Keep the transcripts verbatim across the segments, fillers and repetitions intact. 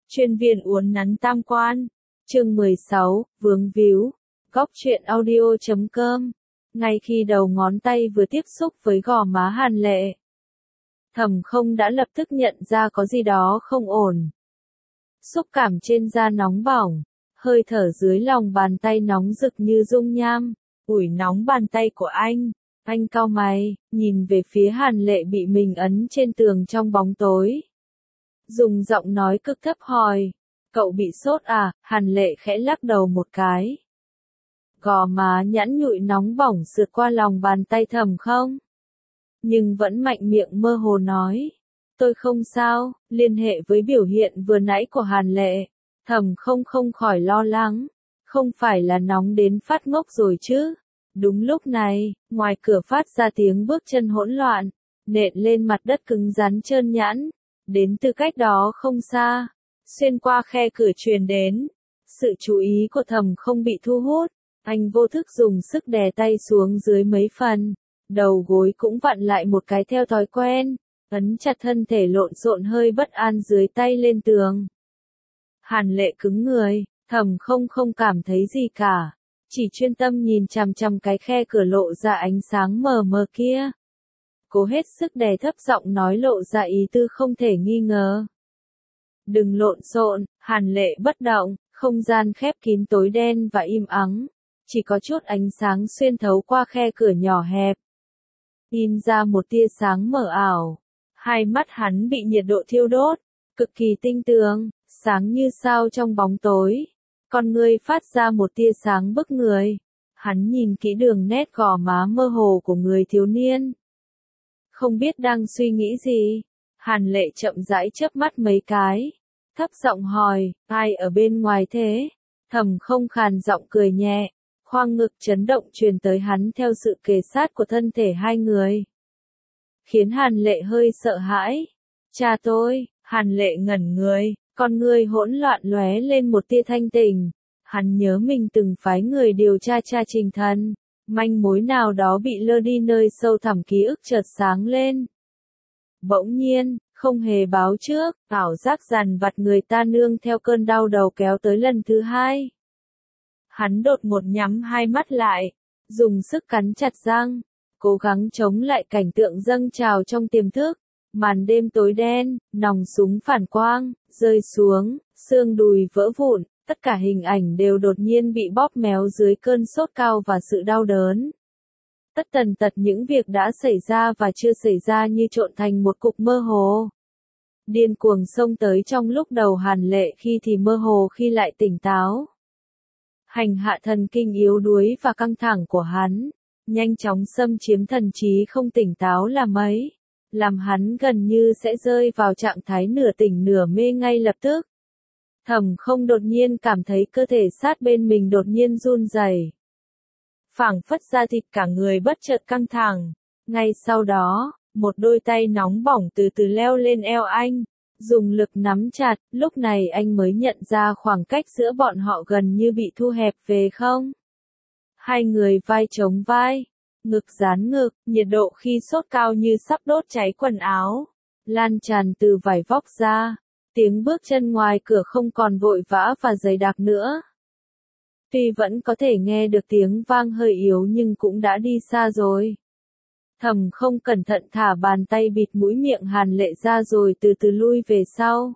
Chuyên viên uốn nắn tam quan. Chương mười sáu, vướng víu. Góc truyện audio chấm com. Ngay khi đầu ngón tay vừa tiếp xúc với gò má Hàn Lệ, Thẩm Không đã lập tức nhận ra có gì đó không ổn. Xúc cảm trên da nóng bỏng, hơi thở dưới lòng bàn tay nóng rực như dung nham, ủi nóng bàn tay của anh. Anh cau mày, nhìn về phía Hàn Lệ bị mình ấn trên tường trong bóng tối. Dùng giọng nói cực thấp hỏi, cậu bị sốt à? Hàn Lệ khẽ lắc đầu một cái. Gò má nhẵn nhụi nóng bỏng sượt qua lòng bàn tay Thẩm Không. Nhưng vẫn mạnh miệng mơ hồ nói, tôi không sao. Liên hệ với biểu hiện vừa nãy của Hàn Lệ, Thẩm Không không khỏi lo lắng, không phải là nóng đến phát ngốc rồi chứ? Đúng lúc này, ngoài cửa phát ra tiếng bước chân hỗn loạn, nện lên mặt đất cứng rắn trơn nhẵn, đến từ cách đó không xa, xuyên qua khe cửa truyền đến. Sự chú ý của Thẩm Không bị thu hút, anh vô thức dùng sức đè tay xuống dưới mấy phần, đầu gối cũng vặn lại một cái theo thói quen, ấn chặt thân thể lộn xộn hơi bất an dưới tay lên tường. Hàn Lệ cứng người, Thẩm Không không cảm thấy gì cả, chỉ chuyên tâm nhìn chằm chằm cái khe cửa lộ ra ánh sáng mờ mờ kia. Cố hết sức đè thấp giọng nói lộ ra ý tư không thể nghi ngờ. Đừng lộn xộn. Hàn Lệ bất động, không gian khép kín tối đen và im ắng, chỉ có chút ánh sáng xuyên thấu qua khe cửa nhỏ hẹp, in ra một tia sáng mờ ảo. Hai mắt hắn bị nhiệt độ thiêu đốt, cực kỳ tinh tường, sáng như sao trong bóng tối. Con ngươi phát ra một tia sáng bức người. Hắn nhìn kỹ đường nét gò má mơ hồ của người thiếu niên. Không biết đang suy nghĩ gì, Hàn Lệ chậm rãi chớp mắt mấy cái, thấp giọng hỏi, ai ở bên ngoài thế? Thẩm Không khàn giọng cười nhẹ, khoang ngực chấn động truyền tới hắn theo sự kề sát của thân thể hai người, khiến Hàn Lệ hơi sợ hãi. Cha tôi. Hàn Lệ ngẩn người, con ngươi hỗn loạn lóe lên một tia thanh tỉnh. Hắn nhớ mình từng phái người điều tra cha Trình Thần, manh mối nào đó bị lơ đi nơi sâu thẳm ký ức chợt sáng lên. Bỗng nhiên, không hề báo trước, ảo giác dằn vặt người ta nương theo cơn đau đầu kéo tới lần thứ hai. Hắn đột ngột nhắm hai mắt lại, dùng sức cắn chặt răng, cố gắng chống lại cảnh tượng dâng trào trong tiềm thức. Màn đêm tối đen, nòng súng phản quang, rơi xuống, xương đùi vỡ vụn, tất cả hình ảnh đều đột nhiên bị bóp méo dưới cơn sốt cao và sự đau đớn. Tất tần tật những việc đã xảy ra và chưa xảy ra như trộn thành một cục mơ hồ. Điên cuồng xông tới trong lúc đầu Hàn Lệ khi thì mơ hồ khi lại tỉnh táo. Hành hạ thần kinh yếu đuối và căng thẳng của hắn, nhanh chóng xâm chiếm thần trí không tỉnh táo là mấy, làm hắn gần như sẽ rơi vào trạng thái nửa tỉnh nửa mê ngay lập tức. Thẩm Không đột nhiên cảm thấy cơ thể sát bên mình đột nhiên run rẩy, phảng phất da thịt cả người bất chợt căng thẳng. Ngay sau đó, một đôi tay nóng bỏng từ từ leo lên eo anh, dùng lực nắm chặt. Lúc này anh mới nhận ra khoảng cách giữa bọn họ gần như bị thu hẹp về không. Hai người vai chống vai, ngực dán ngực, nhiệt độ khi sốt cao như sắp đốt cháy quần áo, lan tràn từ vải vóc ra. Tiếng bước chân ngoài cửa không còn vội vã và dày đặc nữa. Tuy vẫn có thể nghe được tiếng vang hơi yếu nhưng cũng đã đi xa rồi. Thẩm Không cẩn thận thả bàn tay bịt mũi miệng Hàn Lệ ra rồi từ từ lui về sau.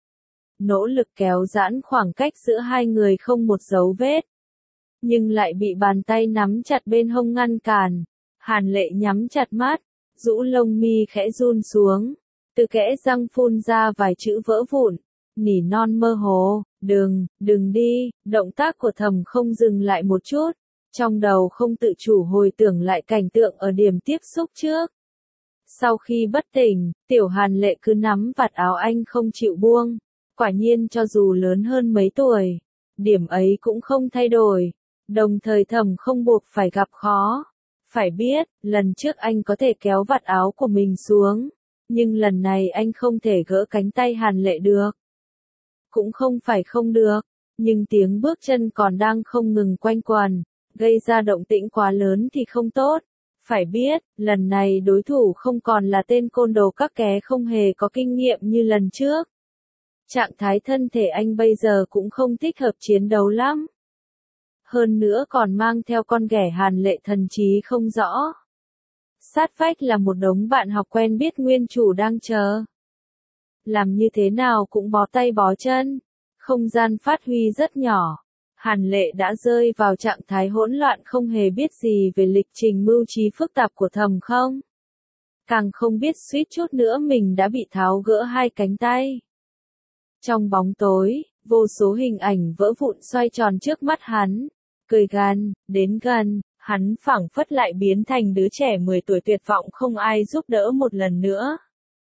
Nỗ lực kéo giãn khoảng cách giữa hai người không một dấu vết, nhưng lại bị bàn tay nắm chặt bên hông ngăn cản. Hàn Lệ nhắm chặt mắt, rũ lông mi khẽ run xuống, từ kẽ răng phun ra vài chữ vỡ vụn, nỉ non mơ hồ, đừng, đừng đi. Động tác của Thẩm Không dừng lại một chút, trong đầu không tự chủ hồi tưởng lại cảnh tượng ở điểm tiếp xúc trước. Sau khi bất tỉnh, tiểu Hàn Lệ cứ nắm vạt áo anh không chịu buông, quả nhiên cho dù lớn hơn mấy tuổi, điểm ấy cũng không thay đổi, đồng thời Thẩm Không buộc phải gặp khó. Phải biết, lần trước anh có thể kéo vạt áo của mình xuống, nhưng lần này anh không thể gỡ cánh tay Hàn Lệ được. Cũng không phải không được, nhưng tiếng bước chân còn đang không ngừng quanh quẩn, gây ra động tĩnh quá lớn thì không tốt. Phải biết, lần này đối thủ không còn là tên côn đồ các ké không hề có kinh nghiệm như lần trước. Trạng thái thân thể anh bây giờ cũng không thích hợp chiến đấu lắm. Hơn nữa còn mang theo con ghẻ Hàn Lệ thần trí không rõ. Sát vách là một đống bạn học quen biết nguyên chủ đang chờ. Làm như thế nào cũng bó tay bó chân. Không gian phát huy rất nhỏ. Hàn Lệ đã rơi vào trạng thái hỗn loạn, không hề biết gì về lịch trình mưu trí phức tạp của Thầm Không. Càng không biết suýt chút nữa mình đã bị tháo gỡ hai cánh tay. Trong bóng tối, vô số hình ảnh vỡ vụn xoay tròn trước mắt hắn. Cười gan, đến gần, hắn phảng phất lại biến thành đứa trẻ mười tuổi tuyệt vọng không ai giúp đỡ một lần nữa.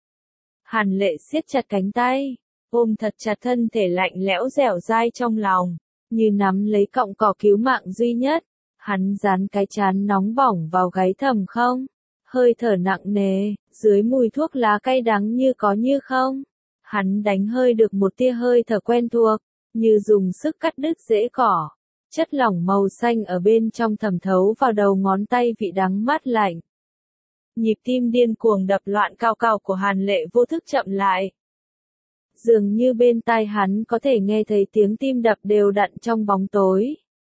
Hàn Lệ siết chặt cánh tay, ôm thật chặt thân thể lạnh lẽo dẻo dai trong lòng, như nắm lấy cọng cỏ cứu mạng duy nhất. Hắn dán cái trán nóng bỏng vào gáy Thầm Không, hơi thở nặng nề, dưới mùi thuốc lá cay đắng như có như không. Hắn đánh hơi được một tia hơi thở quen thuộc, như dùng sức cắt đứt rễ cỏ. Chất lỏng màu xanh ở bên trong thẩm thấu vào đầu ngón tay, vị đắng mát lạnh. Nhịp tim điên cuồng đập loạn cao cao của Hàn Lệ vô thức chậm lại. Dường như bên tai hắn có thể nghe thấy tiếng tim đập đều đặn trong bóng tối.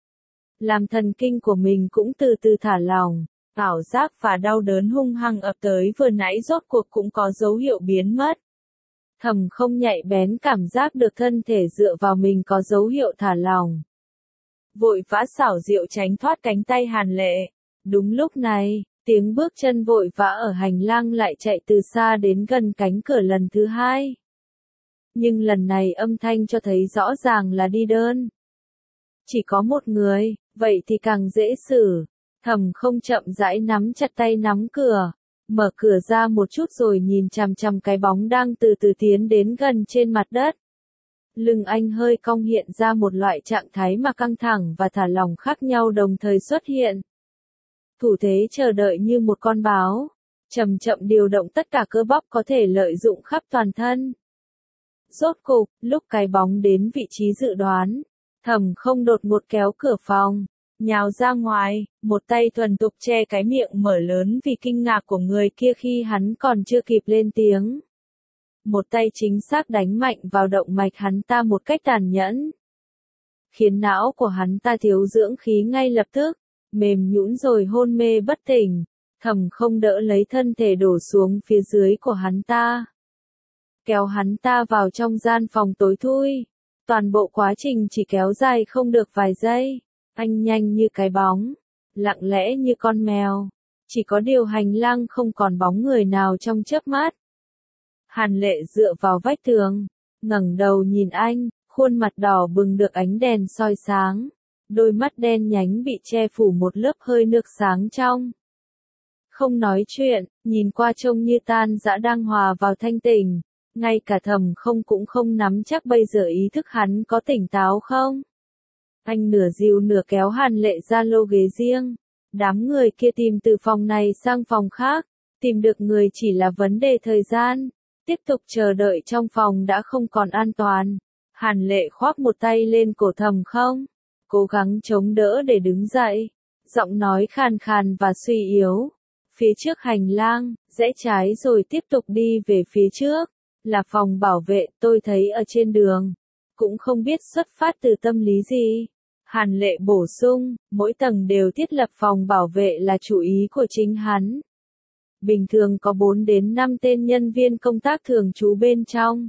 Làm thần kinh của mình cũng từ từ thả lỏng, ảo giác và đau đớn hung hăng ập tới vừa nãy rốt cuộc cũng có dấu hiệu biến mất. Thầm Không nhạy bén cảm giác được thân thể dựa vào mình có dấu hiệu thả lỏng. Vội vã xảo diệu tránh thoát cánh tay Hàn Lệ. Đúng lúc này, tiếng bước chân vội vã ở hành lang lại chạy từ xa đến gần cánh cửa lần thứ hai. Nhưng lần này âm thanh cho thấy rõ ràng là đi đơn. Chỉ có một người, vậy thì càng dễ xử. Thầm Không chậm rãi nắm chặt tay nắm cửa, mở cửa ra một chút rồi nhìn chằm chằm cái bóng đang từ từ tiến đến gần trên mặt đất. Lưng anh hơi cong, hiện ra một loại trạng thái mà căng thẳng và thả lỏng khác nhau đồng thời xuất hiện. Thủ thế chờ đợi như một con báo, chậm chậm điều động tất cả cơ bắp có thể lợi dụng khắp toàn thân. Rốt cục, lúc cái bóng đến vị trí dự đoán, Thầm Không đột ngột kéo cửa phòng, nhào ra ngoài, một tay thuần thục che cái miệng mở lớn vì kinh ngạc của người kia khi hắn còn chưa kịp lên tiếng. Một tay chính xác đánh mạnh vào động mạch hắn ta một cách tàn nhẫn, khiến não của hắn ta thiếu dưỡng khí ngay lập tức, mềm nhũn rồi hôn mê bất tỉnh. Thầm Không đỡ lấy thân thể đổ xuống phía dưới của hắn ta, kéo hắn ta vào trong gian phòng tối thui. Toàn bộ quá trình chỉ kéo dài không được vài giây. Anh nhanh như cái bóng, lặng lẽ như con mèo. Chỉ có điều hành lang không còn bóng người nào trong chớp mắt. Hàn Lệ dựa vào vách tường, ngẩng đầu nhìn anh, khuôn mặt đỏ bừng được ánh đèn soi sáng. Đôi mắt đen nhánh bị che phủ một lớp hơi nước sáng trong. Không nói chuyện, nhìn qua trông như tan dã đang hòa vào thanh tỉnh. Ngay cả Thầm Không cũng không nắm chắc bây giờ ý thức hắn có tỉnh táo không. Anh nửa dìu nửa kéo Hàn Lệ ra lô ghế riêng. Đám người kia tìm từ phòng này sang phòng khác, tìm được người chỉ là vấn đề thời gian. Tiếp tục chờ đợi trong phòng đã không còn an toàn. Hàn Lệ khoác một tay lên cổ Thầm Không, cố gắng chống đỡ để đứng dậy. Giọng nói khàn khàn và suy yếu. Phía trước hành lang, rẽ trái rồi tiếp tục đi về phía trước. Là phòng bảo vệ, tôi thấy ở trên đường. Cũng không biết xuất phát từ tâm lý gì. Hàn Lệ bổ sung, mỗi tầng đều thiết lập phòng bảo vệ là chủ ý của chính hắn. Bình thường có bốn đến năm tên nhân viên công tác thường trú bên trong.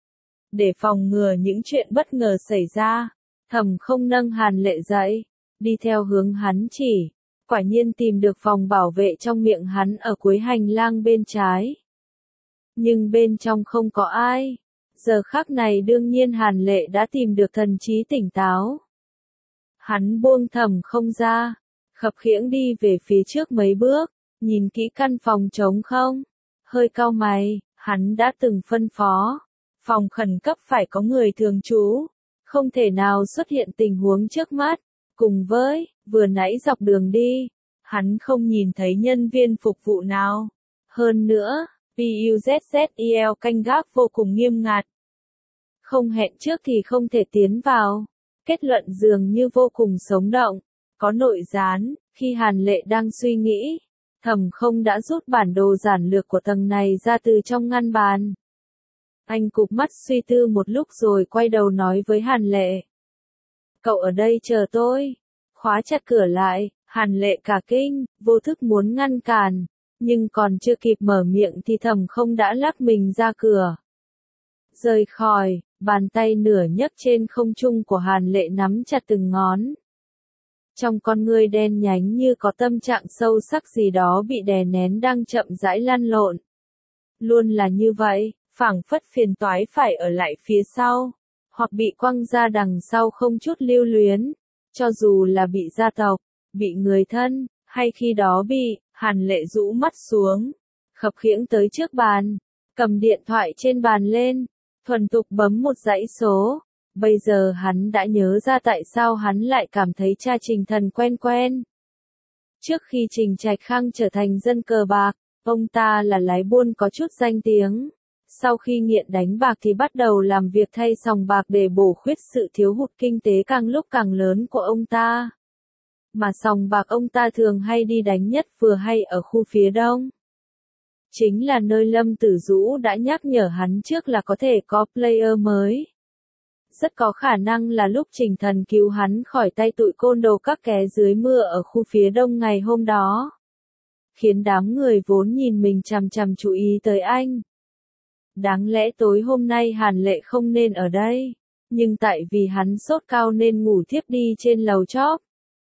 Để phòng ngừa những chuyện bất ngờ xảy ra, Thầm Không nâng Hàn Lệ dậy, đi theo hướng hắn chỉ. Quả nhiên tìm được phòng bảo vệ trong miệng hắn ở cuối hành lang bên trái. Nhưng bên trong không có ai. Giờ khắc này đương nhiên Hàn Lệ đã tìm được thần trí tỉnh táo. Hắn buông Thầm Không ra, khập khiễng đi về phía trước mấy bước, nhìn kỹ căn phòng trống không. Hơi cau mày, hắn đã từng phân phó. Phòng khẩn cấp phải có người thường trú. Không thể nào xuất hiện tình huống trước mắt. Cùng với, vừa nãy dọc đường đi, hắn không nhìn thấy nhân viên phục vụ nào. Hơn nữa, pê u zét zét e lờ canh gác vô cùng nghiêm ngặt. Không hẹn trước thì không thể tiến vào. Kết luận dường như vô cùng sống động. Có nội gián, khi Hàn Lệ đang suy nghĩ, Thầm Không đã rút bản đồ giản lược của tầng này ra từ trong ngăn bàn. Anh cụp mắt suy tư một lúc rồi quay đầu nói với Hàn Lệ. Cậu ở đây chờ tôi. Khóa chặt cửa lại, Hàn Lệ cả kinh, vô thức muốn ngăn cản, nhưng còn chưa kịp mở miệng thì Thẩm Không đã lắc mình ra cửa. Rời khỏi, bàn tay nửa nhấc trên không trung của Hàn Lệ nắm chặt từng ngón. Trong con ngươi đen nhánh như có tâm trạng sâu sắc gì đó bị đè nén đang chậm rãi lăn lộn. Luôn là như vậy, phảng phất phiền toái phải ở lại phía sau, hoặc bị quăng ra đằng sau không chút lưu luyến, cho dù là bị gia tộc, bị người thân, hay khi đó bị, Hàn Lệ rũ mắt xuống, khập khiễng tới trước bàn, cầm điện thoại trên bàn lên, thuần thục bấm một dãy số. Bây giờ hắn đã nhớ ra tại sao hắn lại cảm thấy cha Trình Thần quen quen. Trước khi Trình Trạch Khang trở thành dân cờ bạc, ông ta là lái buôn có chút danh tiếng. Sau khi nghiện đánh bạc thì bắt đầu làm việc thay sòng bạc để bổ khuyết sự thiếu hụt kinh tế càng lúc càng lớn của ông ta. Mà sòng bạc ông ta thường hay đi đánh nhất vừa hay ở khu phía đông. Chính là nơi Lâm Tử Dũ đã nhắc nhở hắn trước là có thể có player mới. Rất có khả năng là lúc Trình Thần cứu hắn khỏi tay tụi côn đồ các ké dưới mưa ở khu phía đông ngày hôm đó. Khiến đám người vốn nhìn mình chằm chằm chú ý tới anh. Đáng lẽ tối hôm nay Hàn Lệ không nên ở đây, nhưng tại vì hắn sốt cao nên ngủ thiếp đi trên lầu chóp.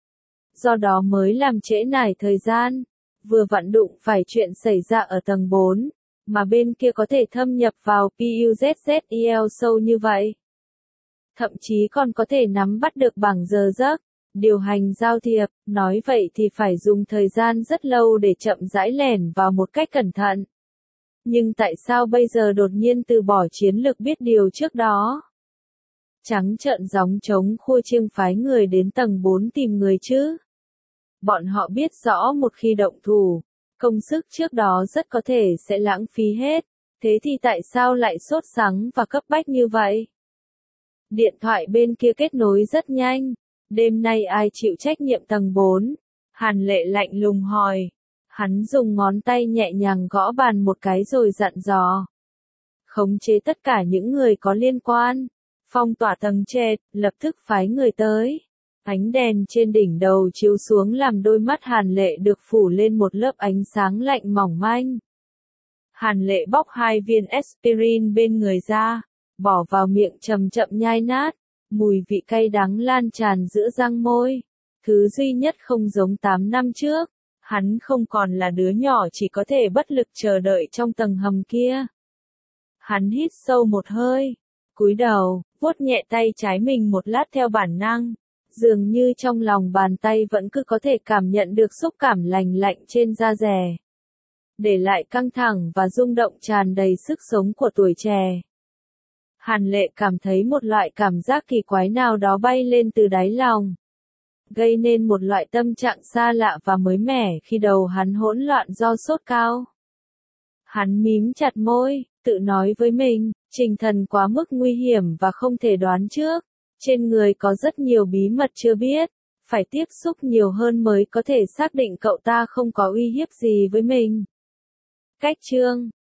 Do đó mới làm trễ nải thời gian, vừa vặn đụng phải chuyện xảy ra ở tầng bốn, mà bên kia có thể thâm nhập vào PUZZEL sâu như vậy. Thậm chí còn có thể nắm bắt được bảng giờ giấc, điều hành giao thiệp, nói vậy thì phải dùng thời gian rất lâu để chậm rãi lẻn vào một cách cẩn thận. Nhưng tại sao bây giờ đột nhiên từ bỏ chiến lược biết điều trước đó? Trắng trợn gióng trống khua chiêng phái người đến tầng bốn tìm người chứ? Bọn họ biết rõ một khi động thủ, công sức trước đó rất có thể sẽ lãng phí hết, thế thì tại sao lại sốt sắng và cấp bách như vậy? Điện thoại bên kia kết nối rất nhanh. Đêm nay ai chịu trách nhiệm tầng bốn? Hàn Lệ lạnh lùng hỏi. Hắn dùng ngón tay nhẹ nhàng gõ bàn một cái rồi dặn dò. Khống chế tất cả những người có liên quan. Phong tỏa tầng trệt, lập tức phái người tới. Ánh đèn trên đỉnh đầu chiếu xuống làm đôi mắt Hàn Lệ được phủ lên một lớp ánh sáng lạnh mỏng manh. Hàn Lệ bóc hai viên aspirin bên người ra, bỏ vào miệng chậm chậm nhai nát, mùi vị cay đắng lan tràn giữa răng môi. Thứ duy nhất không giống tám năm trước, hắn không còn là đứa nhỏ chỉ có thể bất lực chờ đợi trong tầng hầm kia. Hắn hít sâu một hơi, cúi đầu, vuốt nhẹ tay trái mình một lát theo bản năng, dường như trong lòng bàn tay vẫn cứ có thể cảm nhận được xúc cảm lành lạnh trên da dẻ, để lại căng thẳng và rung động tràn đầy sức sống của tuổi trẻ. Hàn Lệ cảm thấy một loại cảm giác kỳ quái nào đó bay lên từ đáy lòng, gây nên một loại tâm trạng xa lạ và mới mẻ khi đầu hắn hỗn loạn do sốt cao. Hắn mím chặt môi, tự nói với mình, Trình Thần quá mức nguy hiểm và không thể đoán trước, trên người có rất nhiều bí mật chưa biết, phải tiếp xúc nhiều hơn mới có thể xác định cậu ta không có uy hiếp gì với mình. Cách chương